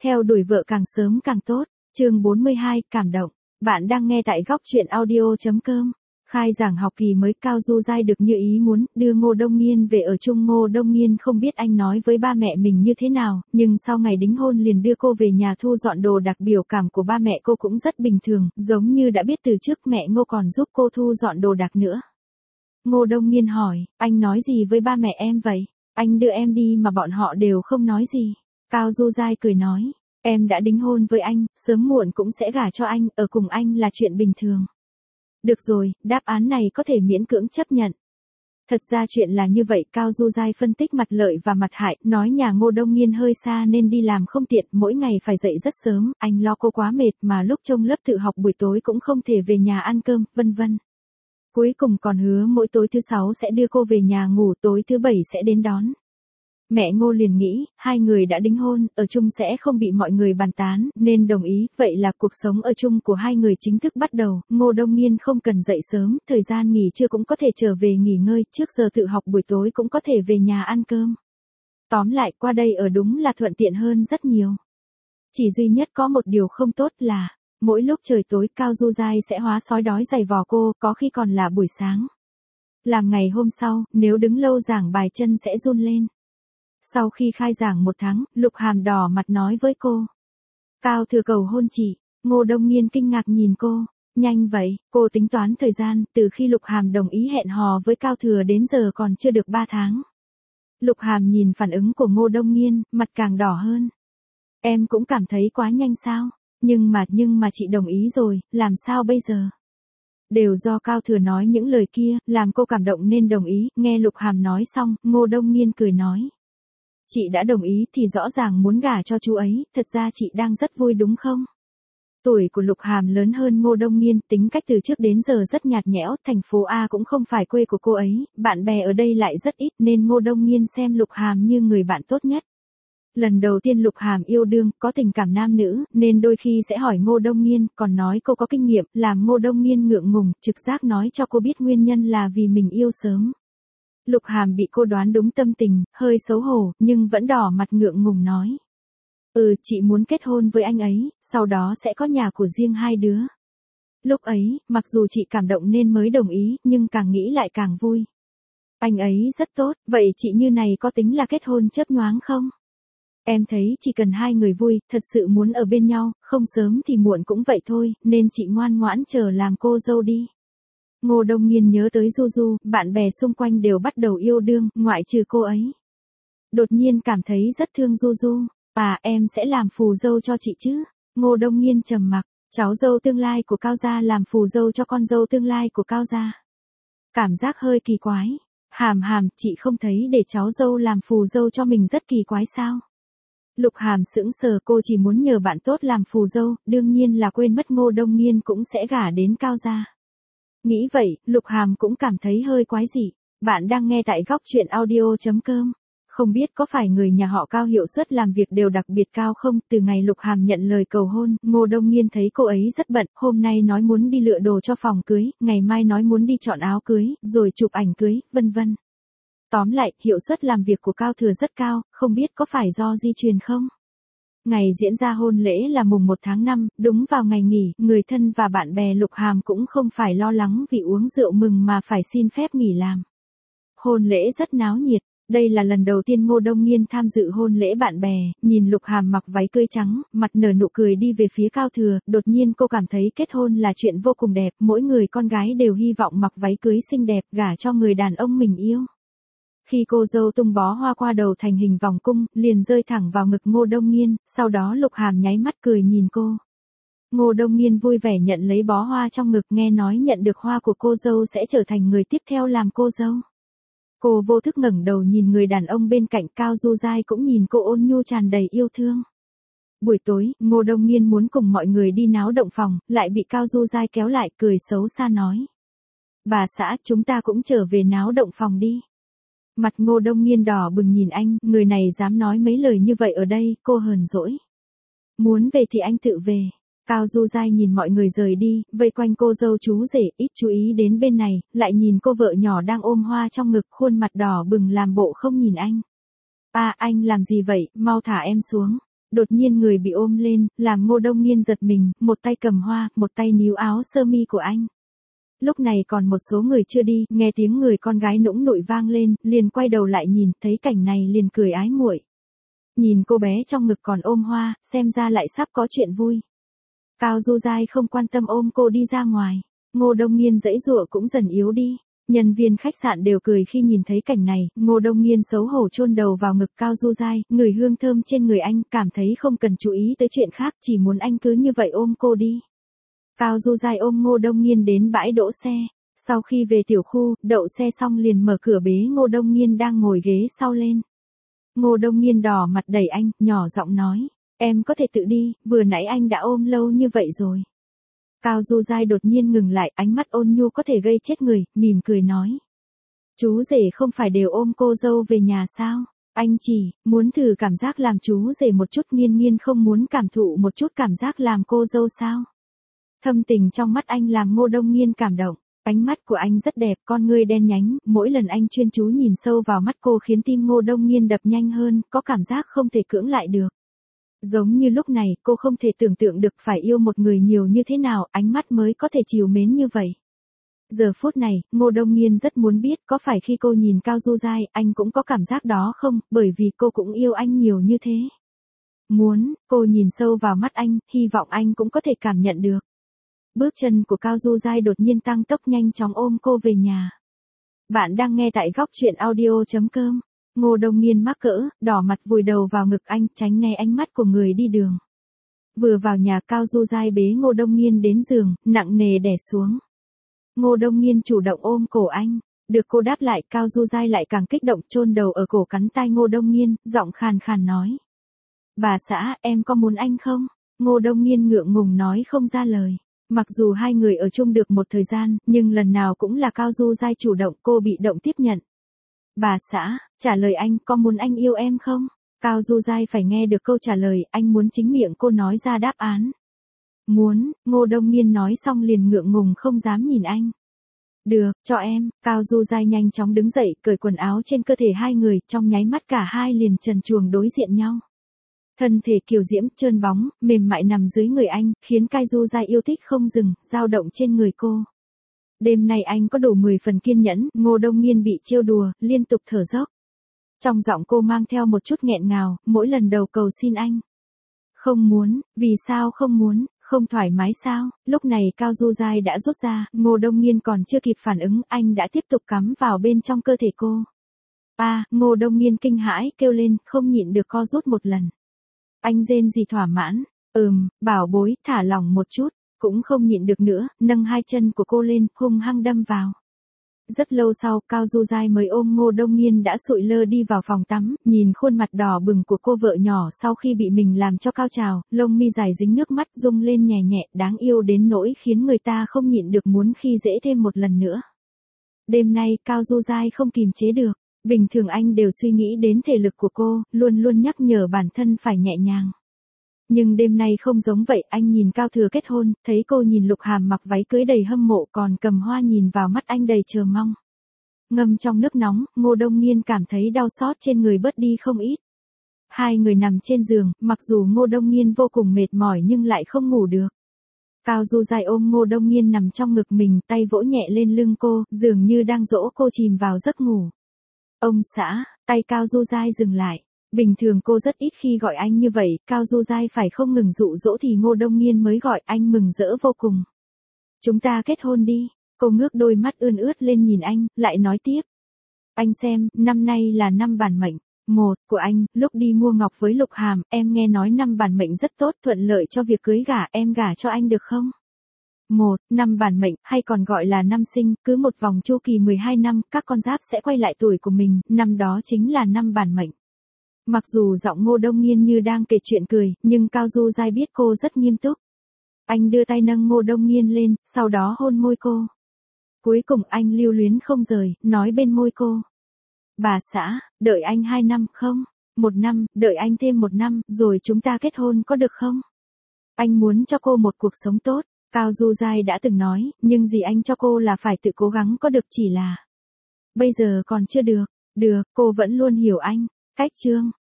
Theo đuổi vợ càng sớm càng tốt. Chương 42, cảm động. Bạn đang nghe tại góc truyện audio.com. Khai giảng học kỳ mới, Cao Du Giai được như ý muốn, đưa Ngô Đông Nghiên về ở chung. Ngô Đông Nghiên không biết anh nói với ba mẹ mình như thế nào, nhưng sau ngày đính hôn liền đưa cô về nhà thu dọn đồ đạc. Biểu cảm của ba mẹ cô cũng rất bình thường, giống như đã biết từ trước. Mẹ Ngô còn giúp cô thu dọn đồ đạc nữa. Ngô Đông Nghiên hỏi, anh nói gì với ba mẹ em vậy? Anh đưa em đi mà bọn họ đều không nói gì. Cao Du Giai cười nói, em đã đính hôn với anh, sớm muộn cũng sẽ gả cho anh, ở cùng anh là chuyện bình thường. Được rồi, đáp án này có thể miễn cưỡng chấp nhận. Thật ra chuyện là như vậy, Cao Du Giai phân tích mặt lợi và mặt hại, nói nhà Ngô Đông Nghiên hơi xa nên đi làm không tiện, mỗi ngày phải dậy rất sớm, anh lo cô quá mệt mà lúc trông lớp tự học buổi tối cũng không thể về nhà ăn cơm, vân vân. Cuối cùng còn hứa mỗi tối thứ 6 sẽ đưa cô về nhà ngủ, tối thứ 7 sẽ đến đón. Mẹ Ngô liền nghĩ, hai người đã đính hôn, ở chung sẽ không bị mọi người bàn tán, nên đồng ý, vậy là cuộc sống ở chung của hai người chính thức bắt đầu. Ngô Đông Nghiên không cần dậy sớm, thời gian nghỉ trưa cũng có thể trở về nghỉ ngơi, trước giờ tự học buổi tối cũng có thể về nhà ăn cơm. Tóm lại, qua đây ở đúng là thuận tiện hơn rất nhiều. Chỉ duy nhất có một điều không tốt là, mỗi lúc trời tối Cao Du Giai sẽ hóa sói đói giày vò cô, có khi còn là buổi sáng. Làm ngày hôm sau, nếu đứng lâu giảng bài chân sẽ run lên. Sau khi khai giảng 1 tháng, Lục Hàm đỏ mặt nói với cô. Cao Thừa cầu hôn chị. Ngô Đông Nghiên kinh ngạc nhìn cô. Nhanh vậy, cô tính toán thời gian, từ khi Lục Hàm đồng ý hẹn hò với Cao Thừa đến giờ còn chưa được 3 tháng. Lục Hàm nhìn phản ứng của Ngô Đông Nghiên, mặt càng đỏ hơn. Em cũng cảm thấy quá nhanh sao? Nhưng mà chị đồng ý rồi, làm sao bây giờ? Đều do Cao Thừa nói những lời kia, làm cô cảm động nên đồng ý. Nghe Lục Hàm nói xong, Ngô Đông Nghiên cười nói. Chị đã đồng ý thì rõ ràng muốn gả cho chú ấy, thật ra chị đang rất vui đúng không? Tuổi của Lục Hàm lớn hơn Ngô Đông Nghiên, tính cách từ trước đến giờ rất nhạt nhẽo, thành phố A cũng không phải quê của cô ấy, bạn bè ở đây lại rất ít nên Ngô Đông Nghiên xem Lục Hàm như người bạn tốt nhất. Lần đầu tiên Lục Hàm yêu đương, có tình cảm nam nữ, nên đôi khi sẽ hỏi Ngô Đông Nghiên, còn nói cô có kinh nghiệm, làm Ngô Đông Nghiên ngượng ngùng, trực giác nói cho cô biết nguyên nhân là vì mình yêu sớm. Lục Hàm bị cô đoán đúng tâm tình, hơi xấu hổ, nhưng vẫn đỏ mặt ngượng ngùng nói. Chị muốn kết hôn với anh ấy, sau đó sẽ có nhà của riêng hai đứa. Lúc ấy, mặc dù chị cảm động nên mới đồng ý, nhưng càng nghĩ lại càng vui. Anh ấy rất tốt, vậy chị như này có tính là kết hôn chớp nhoáng không? Em thấy chỉ cần hai người vui, thật sự muốn ở bên nhau, không sớm thì muộn cũng vậy thôi, nên chị ngoan ngoãn chờ làm cô dâu đi. Ngô Đông Nghiên nhớ tới Du Du, bạn bè xung quanh đều bắt đầu yêu đương, ngoại trừ cô ấy. Đột nhiên cảm thấy rất thương Du Du. Em sẽ làm phù dâu cho chị chứ? Ngô Đông Nghiên trầm mặc, cháu dâu tương lai của Cao gia làm phù dâu cho con dâu tương lai của Cao gia. Cảm giác hơi kỳ quái. Hàm, chị không thấy để cháu dâu làm phù dâu cho mình rất kỳ quái sao? Lục Hàm sững sờ, cô chỉ muốn nhờ bạn tốt làm phù dâu, đương nhiên là quên mất Ngô Đông Nghiên cũng sẽ gả đến Cao gia. Nghĩ vậy, Lục Hàm cũng cảm thấy hơi quái dị. Bạn đang nghe tại góc truyện audio.com. Không biết có phải người nhà họ Cao hiệu suất làm việc đều đặc biệt cao không? Từ ngày Lục Hàm nhận lời cầu hôn, Ngô Đông Nghiên thấy cô ấy rất bận, hôm nay nói muốn đi lựa đồ cho phòng cưới, ngày mai nói muốn đi chọn áo cưới, rồi chụp ảnh cưới, vân vân. Tóm lại, hiệu suất làm việc của Cao Thừa rất cao, không biết có phải do di truyền không? Ngày diễn ra hôn lễ là mùng 1 tháng 5, đúng vào ngày nghỉ, người thân và bạn bè Lục Hàm cũng không phải lo lắng vì uống rượu mừng mà phải xin phép nghỉ làm. Hôn lễ rất náo nhiệt, đây là lần đầu tiên Ngô Đông Nghiên tham dự hôn lễ bạn bè, nhìn Lục Hàm mặc váy cưới trắng, mặt nở nụ cười đi về phía Cao Thừa, đột nhiên cô cảm thấy kết hôn là chuyện vô cùng đẹp, mỗi người con gái đều hy vọng mặc váy cưới xinh đẹp, gả cho người đàn ông mình yêu. Khi cô dâu tung bó hoa qua đầu thành hình vòng cung, liền rơi thẳng vào ngực Ngô Đông Nghiên, sau đó Lục Hàm nháy mắt cười nhìn cô. Ngô Đông Nghiên vui vẻ nhận lấy bó hoa trong ngực, nghe nói nhận được hoa của cô dâu sẽ trở thành người tiếp theo làm cô dâu. Cô vô thức ngẩng đầu nhìn người đàn ông bên cạnh, Cao Du Giai cũng nhìn cô ôn nhu tràn đầy yêu thương. Buổi tối, Ngô Đông Nghiên muốn cùng mọi người đi náo động phòng, lại bị Cao Du Giai kéo lại, cười xấu xa nói. Bà xã, chúng ta cũng trở về náo động phòng đi. Mặt Ngô Đông Nghiên đỏ bừng nhìn anh, người này dám nói mấy lời như vậy ở đây, cô hờn dỗi. Muốn về thì anh tự về. Cao Du Giai nhìn mọi người rời đi, vây quanh cô dâu chú rể, ít chú ý đến bên này, lại nhìn cô vợ nhỏ đang ôm hoa trong ngực, khuôn mặt đỏ bừng làm bộ không nhìn anh. Anh làm gì vậy, mau thả em xuống. Đột nhiên người bị ôm lên, làm Ngô Đông Nghiên giật mình, một tay cầm hoa, một tay níu áo sơ mi của anh. Lúc này còn một số người chưa đi, nghe tiếng người con gái nũng nụi vang lên, liền quay đầu lại nhìn, thấy cảnh này liền cười ái muội. Nhìn cô bé trong ngực còn ôm hoa, xem ra lại sắp có chuyện vui. Cao Du Giai không quan tâm ôm cô đi ra ngoài. Ngô Đông Nghiên giãy giụa cũng dần yếu đi. Nhân viên khách sạn đều cười khi nhìn thấy cảnh này, Ngô Đông Nghiên xấu hổ chôn đầu vào ngực Cao Du Giai, ngửi hương thơm trên người anh, cảm thấy không cần chú ý tới chuyện khác, chỉ muốn anh cứ như vậy ôm cô đi. Cao Du Giai ôm Ngô Đông Nghiên đến bãi đỗ xe. Sau khi về tiểu khu, đậu xe xong liền mở cửa bế Ngô Đông Nghiên đang ngồi ghế sau lên. Ngô Đông Nghiên đỏ mặt đẩy anh, nhỏ giọng nói, em có thể tự đi, vừa nãy anh đã ôm lâu như vậy rồi. Cao Du Giai đột nhiên ngừng lại, ánh mắt ôn nhu có thể gây chết người, mỉm cười nói. Chú rể không phải đều ôm cô dâu về nhà sao? Anh chỉ muốn thử cảm giác làm chú rể một chút, Nghiên Nghiên không muốn cảm thụ một chút cảm giác làm cô dâu sao? Thâm tình trong mắt anh làm Ngô Đông Nghiên cảm động. Ánh mắt của anh rất đẹp, con ngươi đen nhánh, mỗi lần anh chuyên chú nhìn sâu vào mắt cô khiến tim Ngô Đông Nghiên đập nhanh hơn, có cảm giác không thể cưỡng lại được. Giống như lúc này, cô không thể tưởng tượng được phải yêu một người nhiều như thế nào, ánh mắt mới có thể trìu mến như vậy. Giờ phút này, Ngô Đông Nghiên rất muốn biết có phải khi cô nhìn Cao Du Giai, anh cũng có cảm giác đó không, bởi vì cô cũng yêu anh nhiều như thế. Cô nhìn sâu vào mắt anh, hy vọng anh cũng có thể cảm nhận được. Bước chân của Cao Du Giai đột nhiên tăng tốc nhanh chóng ôm cô về nhà. Bạn đang nghe tại góc truyện audio.com. Ngô Đông Nghiên mắc cỡ, đỏ mặt vùi đầu vào ngực anh, tránh né ánh mắt của người đi đường. Vừa vào nhà, Cao Du Giai bế Ngô Đông Nghiên đến giường, nặng nề đè xuống. Ngô Đông Nghiên chủ động ôm cổ anh. Được cô đáp lại, Cao Du Giai lại càng kích động, chôn đầu ở cổ cắn tai Ngô Đông Nghiên, giọng khàn khàn nói. Bà xã, em có muốn anh không? Ngô Đông Nghiên ngượng ngùng nói không ra lời. Mặc dù hai người ở chung được một thời gian, nhưng lần nào cũng là Cao Du Giai chủ động, cô bị động tiếp nhận. Bà xã, trả lời anh, có muốn anh yêu em không? Cao Du Giai phải nghe được câu trả lời, anh muốn chính miệng cô nói ra đáp án. Muốn, Ngô Đông Nghiên nói xong liền ngượng ngùng không dám nhìn anh. Được, cho em. Cao Du Giai nhanh chóng đứng dậy, cởi quần áo trên cơ thể hai người, trong nháy mắt cả hai liền trần truồng đối diện nhau. Thân thể kiều diễm, trơn bóng, mềm mại nằm dưới người anh, khiến Cao Du Giai yêu thích không dừng, dao động trên người cô. Đêm nay anh có đủ 10 phần kiên nhẫn, Ngô Đông Nghiên bị trêu đùa, liên tục thở dốc. Trong giọng cô mang theo một chút nghẹn ngào, mỗi lần đầu cầu xin anh. Không muốn, vì sao không muốn, không thoải mái sao? Lúc này Cao Du Giai đã rút ra, Ngô Đông Nghiên còn chưa kịp phản ứng, anh đã tiếp tục cắm vào bên trong cơ thể cô. Ngô Đông Nghiên kinh hãi kêu lên, không nhịn được co rút một lần. Anh rên gì thỏa mãn, bảo bối, thả lỏng một chút, cũng không nhịn được nữa, nâng hai chân của cô lên, hung hăng đâm vào. Rất lâu sau, Cao Du Giai mới ôm Ngô Đông Nghiên đã sụi lơ đi vào phòng tắm, nhìn khuôn mặt đỏ bừng của cô vợ nhỏ sau khi bị mình làm cho cao trào, lông mi dài dính nước mắt rung lên nhẹ nhẹ, đáng yêu đến nỗi khiến người ta không nhịn được muốn khi dễ thêm một lần nữa. Đêm nay, Cao Du Giai không kìm chế được. Bình thường anh đều suy nghĩ đến thể lực của cô, luôn luôn nhắc nhở bản thân phải nhẹ nhàng. Nhưng đêm nay không giống vậy, anh nhìn Cao Thừa kết hôn, thấy cô nhìn Lục Hàm mặc váy cưới đầy hâm mộ còn cầm hoa nhìn vào mắt anh đầy chờ mong. Ngâm trong nước nóng, Ngô Đông Nghiên cảm thấy đau xót trên người bớt đi không ít. Hai người nằm trên giường, mặc dù Ngô Đông Nghiên vô cùng mệt mỏi nhưng lại không ngủ được. Cao Du Giai ôm Ngô Đông Nghiên nằm trong ngực mình, tay vỗ nhẹ lên lưng cô, dường như đang dỗ cô chìm vào giấc ngủ. Ông xã, tay Cao Du Giai dừng lại. Bình thường cô rất ít khi gọi anh như vậy, Cao Du Giai phải không ngừng dụ dỗ thì Ngô Đông Nghiên mới gọi, anh mừng rỡ vô cùng. Chúng ta kết hôn đi. Cô ngước đôi mắt ươn ướt lên nhìn anh, lại nói tiếp. Anh xem, năm nay là năm bản mệnh. Một, của anh, lúc đi mua ngọc với Lục Hàm, em nghe nói năm bản mệnh rất tốt, thuận lợi cho việc cưới gả, em gả cho anh được không? Năm bản mệnh, hay còn gọi là năm sinh, cứ một vòng chu kỳ 12 năm, các con giáp sẽ quay lại tuổi của mình, năm đó chính là năm bản mệnh. Mặc dù giọng Ngô Đông Nghiên như đang kể chuyện cười, nhưng Cao Du Giai biết cô rất nghiêm túc. Anh đưa tay nâng Ngô Đông Nghiên lên, sau đó hôn môi cô. Cuối cùng anh lưu luyến không rời, nói bên môi cô. Bà xã, đợi anh 2 năm không? 1 năm, đợi anh thêm 1 năm, rồi chúng ta kết hôn có được không? Anh muốn cho cô một cuộc sống tốt. Cao Du Giai đã từng nói, nhưng gì anh cho cô là phải tự cố gắng có được, chỉ là bây giờ còn chưa được. Được, cô vẫn luôn hiểu anh. Cách chương